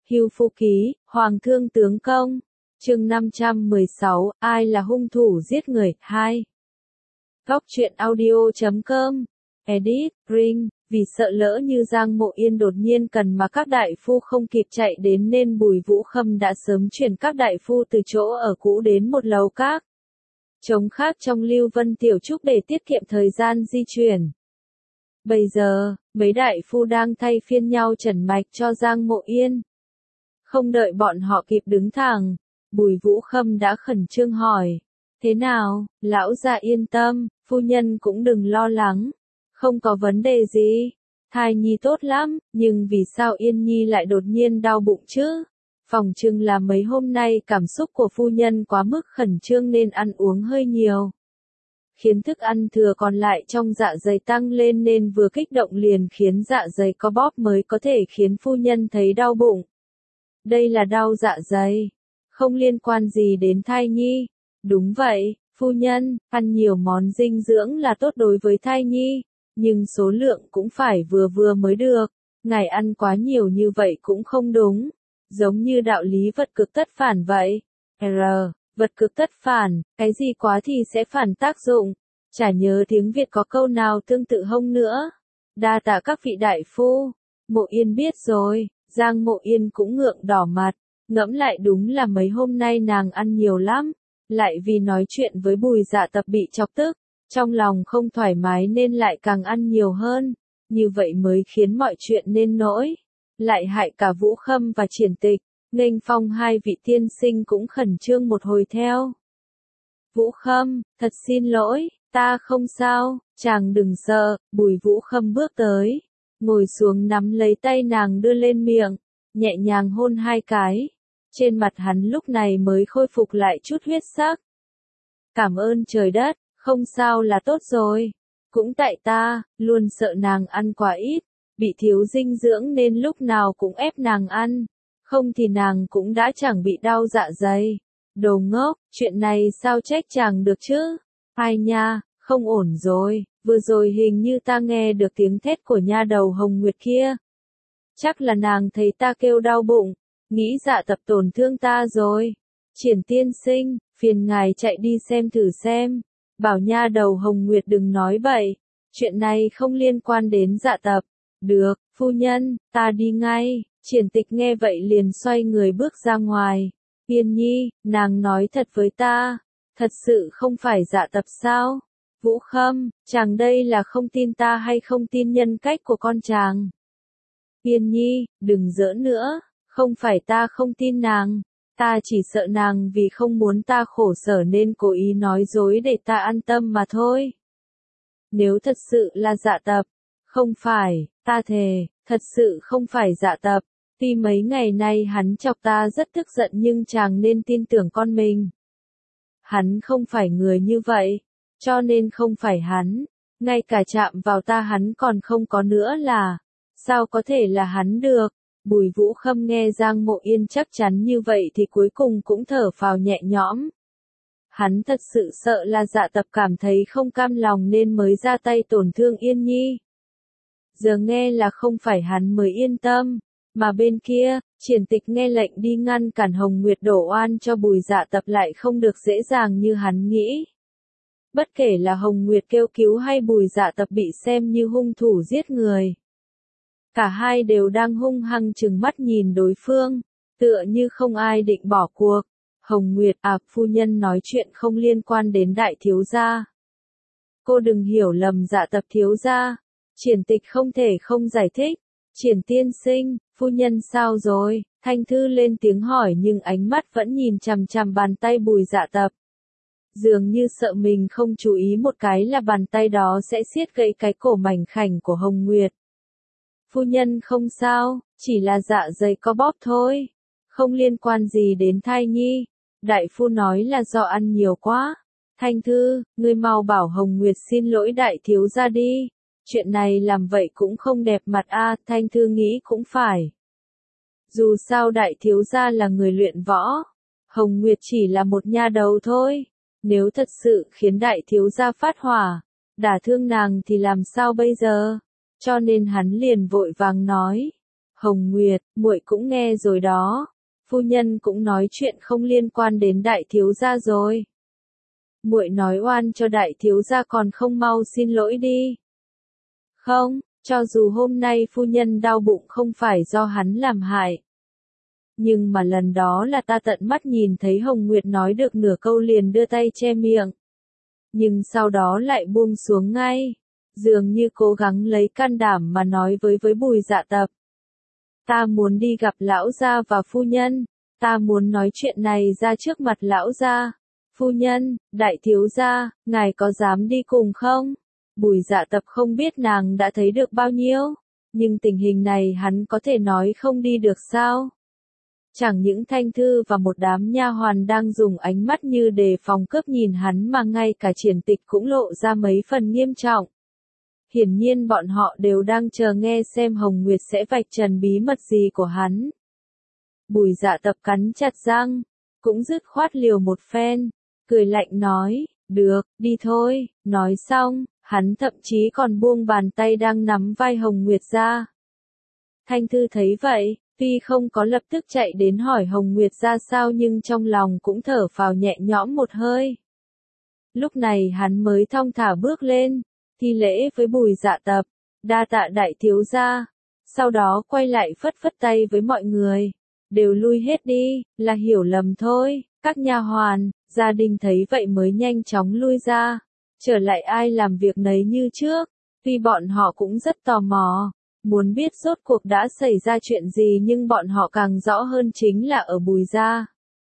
Hưu Phu Ký, Hoàng Thương Tướng Công. Chương 516, ai là hung thủ giết người? 2. Góc truyện audio.com. Edit, Ring. Vì sợ lỡ như Giang Mộ Yên đột nhiên cần mà các đại phu không kịp chạy đến nên Bùi Vũ Khâm đã sớm chuyển các đại phu từ chỗ ở cũ đến một lầu các trống khác trong Lưu Vân Tiểu Trúc để tiết kiệm thời gian di chuyển. Bây giờ, mấy đại phu đang thay phiên nhau trần mạch cho Giang Mộ Yên. Không đợi bọn họ kịp đứng thẳng, Bùi Vũ Khâm đã khẩn trương hỏi. Thế nào, lão già yên tâm, phu nhân cũng đừng lo lắng. Không có vấn đề gì. Thai nhi tốt lắm, nhưng vì sao Yên Nhi lại đột nhiên đau bụng chứ? Phòng trưng là mấy hôm nay cảm xúc của phu nhân quá mức khẩn trương nên ăn uống hơi nhiều. Khiến thức ăn thừa còn lại trong dạ dày tăng lên nên vừa kích động liền khiến dạ dày co bóp mới có thể khiến phu nhân thấy đau bụng. Đây là đau dạ dày, không liên quan gì đến thai nhi. Đúng vậy, phu nhân, ăn nhiều món dinh dưỡng là tốt đối với thai nhi, nhưng số lượng cũng phải vừa vừa mới được. Ngài ăn quá nhiều như vậy cũng không đúng, giống như đạo lý vật cực tất phản vậy. Vật cực tất phản, cái gì quá thì sẽ phản tác dụng. Chả nhớ tiếng Việt có câu nào tương tự hông nữa. Đa tạ các vị đại phu. Mộ Yên biết rồi. Giang Mộ Yên cũng ngượng đỏ mặt. Ngẫm lại đúng là mấy hôm nay nàng ăn nhiều lắm. Lại vì nói chuyện với Bùi Dạ Tập bị chọc tức. Trong lòng không thoải mái nên lại càng ăn nhiều hơn. Như vậy mới khiến mọi chuyện nên nỗi. Lại hại cả Vũ Khâm và Triển Tịch. Nghênh phong hai vị tiên sinh cũng khẩn trương một hồi theo. Vũ Khâm, thật xin lỗi, ta không sao, chàng đừng sợ. Bùi Vũ Khâm bước tới, ngồi xuống nắm lấy tay nàng đưa lên miệng, nhẹ nhàng hôn hai cái. Trên mặt hắn lúc này mới khôi phục lại chút huyết sắc. Cảm ơn trời đất, không sao là tốt rồi. Cũng tại ta, luôn sợ nàng ăn quá ít, bị thiếu dinh dưỡng nên lúc nào cũng ép nàng ăn. Không thì nàng cũng đã chẳng bị đau dạ dày. Đồ ngốc, chuyện này sao trách chàng được chứ? Ai nha, không ổn rồi, vừa rồi hình như ta nghe được tiếng thét của nha đầu Hồng Nguyệt kia. Chắc là nàng thấy ta kêu đau bụng, nghĩ Dạ Tập tổn thương ta rồi. Triển tiên sinh, phiền ngài chạy đi xem thử xem. Bảo nha đầu Hồng Nguyệt đừng nói bậy, chuyện này không liên quan đến Dạ Tập. Được, phu nhân, ta đi ngay. Triển Tịch nghe vậy liền xoay người bước ra ngoài. Yên Nhi, nàng nói thật với ta, thật sự không phải Dạ Tập sao? Vũ Khâm, chàng đây là không tin ta hay không tin nhân cách của con chàng? Yên Nhi, đừng giỡn nữa, không phải ta không tin nàng, ta chỉ sợ nàng vì không muốn ta khổ sở nên cố ý nói dối để ta an tâm mà thôi. Nếu thật sự là Dạ Tập, không phải, ta thề, thật sự không phải Dạ Tập. Tuy mấy ngày nay hắn chọc ta rất tức giận nhưng chàng nên tin tưởng con mình. Hắn không phải người như vậy, cho nên không phải hắn, ngay cả chạm vào ta hắn còn không có nữa là, sao có thể là hắn được? Bùi Vũ Khâm nghe Giang Mộ Yên chắc chắn như vậy thì cuối cùng cũng thở phào nhẹ nhõm. Hắn thật sự sợ là Dạ Tập cảm thấy không cam lòng nên mới ra tay tổn thương Yên Nhi. Giờ nghe là không phải hắn mới yên tâm. Mà bên kia, Triển Tịch nghe lệnh đi ngăn cản Hồng Nguyệt đổ oan cho Bùi Dạ Tập lại không được dễ dàng như hắn nghĩ. Bất kể là Hồng Nguyệt kêu cứu hay Bùi Dạ Tập bị xem như hung thủ giết người. Cả hai đều đang hung hăng trừng mắt nhìn đối phương, tựa như không ai định bỏ cuộc. Hồng Nguyệt, phu nhân nói chuyện không liên quan đến đại thiếu gia. Cô đừng hiểu lầm Dạ Tập thiếu gia. Triển Tịch không thể không giải thích. Triển tiên sinh, phu nhân sao rồi? Thanh Thư lên tiếng hỏi nhưng ánh mắt vẫn nhìn chằm chằm bàn tay Bùi Dạ Tập. Dường như sợ mình không chú ý một cái là bàn tay đó sẽ siết gãy cái cổ mảnh khảnh của Hồng Nguyệt. Phu nhân không sao, chỉ là dạ dày co bóp thôi. Không liên quan gì đến thai nhi. Đại phu nói là do ăn nhiều quá. Thanh Thư, ngươi mau bảo Hồng Nguyệt xin lỗi đại thiếu gia đi. Chuyện này làm vậy cũng không đẹp mặt Thanh Thư nghĩ cũng phải. Dù sao đại thiếu gia là người luyện võ, Hồng Nguyệt chỉ là một nha đầu thôi. Nếu thật sự khiến đại thiếu gia phát hỏa, đả thương nàng thì làm sao bây giờ? Cho nên hắn liền vội vàng nói. Hồng Nguyệt, muội cũng nghe rồi đó. Phu nhân cũng nói chuyện không liên quan đến đại thiếu gia rồi. Muội nói oan cho đại thiếu gia còn không mau xin lỗi đi. Không, cho dù hôm nay phu nhân đau bụng không phải do hắn làm hại. Nhưng mà lần đó là ta tận mắt nhìn thấy Hồng Nguyệt nói được nửa câu liền đưa tay che miệng. Nhưng sau đó lại buông xuống ngay. Dường như cố gắng lấy can đảm mà nói với Bùi Dạ Tập. Ta muốn đi gặp lão gia và phu nhân. Ta muốn nói chuyện này ra trước mặt lão gia. Phu nhân, đại thiếu gia, ngài có dám đi cùng không? Bùi Dạ Tập không biết nàng đã thấy được bao nhiêu. Nhưng tình hình này hắn có thể nói không đi được sao? Chẳng những Thanh Thư và một đám nha hoàn đang dùng ánh mắt như đề phòng cướp nhìn hắn mà ngay cả Triển Tịch cũng lộ ra mấy phần nghiêm trọng. Hiển nhiên bọn họ đều đang chờ nghe xem Hồng Nguyệt sẽ vạch trần bí mật gì của hắn. Bùi Dạ Tập cắn chặt răng, cũng dứt khoát liều một phen, cười lạnh nói, được, đi thôi, nói xong, hắn thậm chí còn buông bàn tay đang nắm vai Hồng Nguyệt ra. Thanh Thư thấy vậy, tuy không có lập tức chạy đến hỏi Hồng Nguyệt ra sao nhưng trong lòng cũng thở phào nhẹ nhõm một hơi. Lúc này hắn mới thong thả bước lên, thi lễ với Bùi Dạ Tập, đa tạ đại thiếu gia, sau đó quay lại phất phất tay với mọi người, đều lui hết đi, là hiểu lầm thôi. Các nha hoàn, gia đình thấy vậy mới nhanh chóng lui ra, trở lại ai làm việc nấy như trước, tuy bọn họ cũng rất tò mò, muốn biết rốt cuộc đã xảy ra chuyện gì nhưng bọn họ càng rõ hơn chính là ở Bùi gia.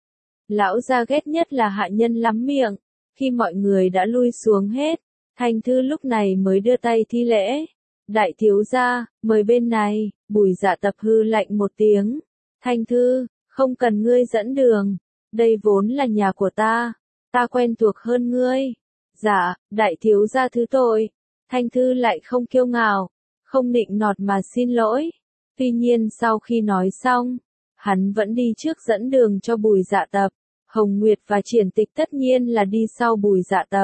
Lão gia ghét nhất là hạ nhân lắm miệng, khi mọi người đã lui xuống hết, Thanh Thư lúc này mới đưa tay thi lễ. Đại thiếu gia, mời bên này, Bùi Dạ Tập hư lạnh một tiếng. Thanh Thư, không cần ngươi dẫn đường. Đây vốn là nhà của ta quen thuộc hơn ngươi. Dạ, đại thiếu gia thứ tội. Thanh Thư lại không kiêu ngạo, không nịnh nọt mà xin lỗi. Tuy nhiên sau khi nói xong, hắn vẫn đi trước dẫn đường cho Bùi Dạ Tập. Hồng Nguyệt và Triển Tịch tất nhiên là đi sau Bùi Dạ Tập.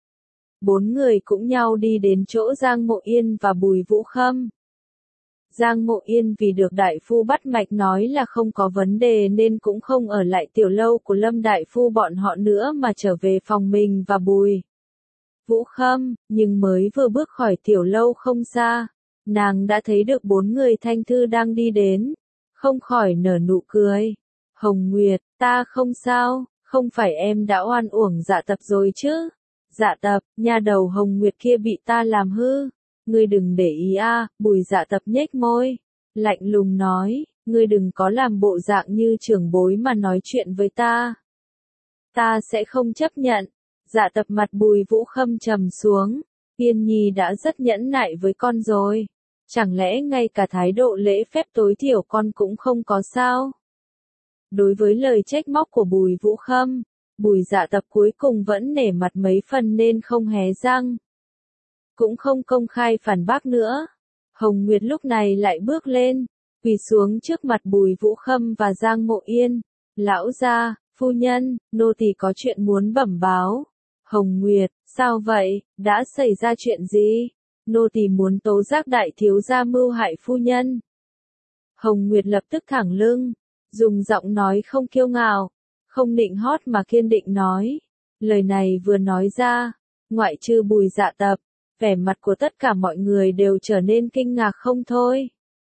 Bốn người cũng nhau đi đến chỗ Giang Mộ Yên và Bùi Vũ Khâm. Giang Mộ Yên vì được đại phu bắt mạch nói là không có vấn đề nên cũng không ở lại tiểu lâu của Lâm đại phu bọn họ nữa mà trở về phòng mình và Bùi Vũ Khâm, nhưng mới vừa bước khỏi tiểu lâu không xa, nàng đã thấy được bốn người Thanh Thư đang đi đến, không khỏi nở nụ cười. Hồng Nguyệt, ta không sao, không phải em đã oan uổng Dạ Tập rồi chứ? Dạ Tập, nha đầu Hồng Nguyệt kia bị ta làm hư. Ngươi đừng để ý a. Bùi Dạ Tập nhếch môi, lạnh lùng nói, ngươi đừng có làm bộ dạng như trưởng bối mà nói chuyện với ta. Ta sẽ không chấp nhận. Dạ Tập mặt Bùi Vũ Khâm trầm xuống, Yên Nhi đã rất nhẫn nại với con rồi. Chẳng lẽ ngay cả thái độ lễ phép tối thiểu con cũng không có sao? Đối với lời trách móc của Bùi Vũ Khâm, Bùi Dạ Tập cuối cùng vẫn nể mặt mấy phần nên không hé răng. Cũng không công khai phản bác nữa. Hồng Nguyệt lúc này lại bước lên, quỳ xuống trước mặt Bùi Vũ Khâm và Giang Mộ Yên. Lão gia, phu nhân, nô tỳ có chuyện muốn bẩm báo. Hồng Nguyệt, sao vậy, đã xảy ra chuyện gì? Nô tỳ muốn tố giác đại thiếu gia mưu hại phu nhân. Hồng Nguyệt lập tức thẳng lưng, dùng giọng nói không kiêu ngạo, không nịnh hót mà kiên định nói. Lời này vừa nói ra, ngoại trừ Bùi Dạ Tập, vẻ mặt của tất cả mọi người đều trở nên kinh ngạc không thôi.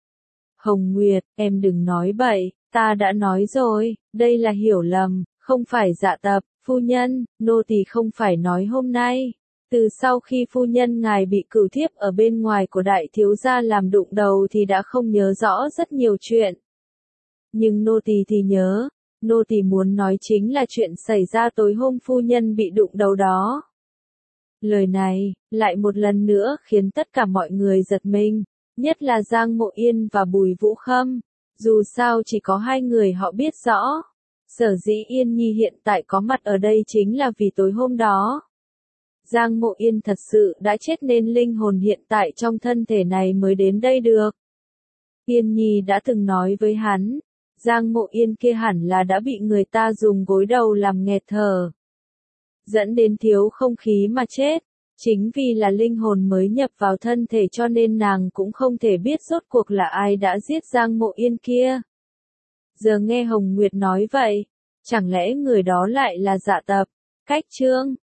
Hồng Nguyệt, em đừng nói bậy, ta đã nói rồi, đây là hiểu lầm, không phải Dạ Tập, phu nhân, nô tỳ không phải nói hôm nay. Từ sau khi phu nhân ngài bị cửu thiếp ở bên ngoài của đại thiếu gia làm đụng đầu thì đã không nhớ rõ rất nhiều chuyện. Nhưng nô tỳ thì nhớ, nô tỳ muốn nói chính là chuyện xảy ra tối hôm phu nhân bị đụng đầu đó. Lời này, lại một lần nữa khiến tất cả mọi người giật mình, nhất là Giang Mộ Yên và Bùi Vũ Khâm. Dù sao chỉ có hai người họ biết rõ. Sở dĩ Yên Nhi hiện tại có mặt ở đây chính là vì tối hôm đó. Giang Mộ Yên thật sự đã chết nên linh hồn hiện tại trong thân thể này mới đến đây được. Yên Nhi đã từng nói với hắn, Giang Mộ Yên kia hẳn là đã bị người ta dùng gối đầu làm nghẹt thở, dẫn đến thiếu không khí mà chết. Chính vì là linh hồn mới nhập vào thân thể cho nên nàng cũng không thể biết rốt cuộc là ai đã giết Giang Mộ Yên kia. Giờ nghe Hồng Nguyệt nói vậy, chẳng lẽ người đó lại là Dạ Tập? Cách Trương,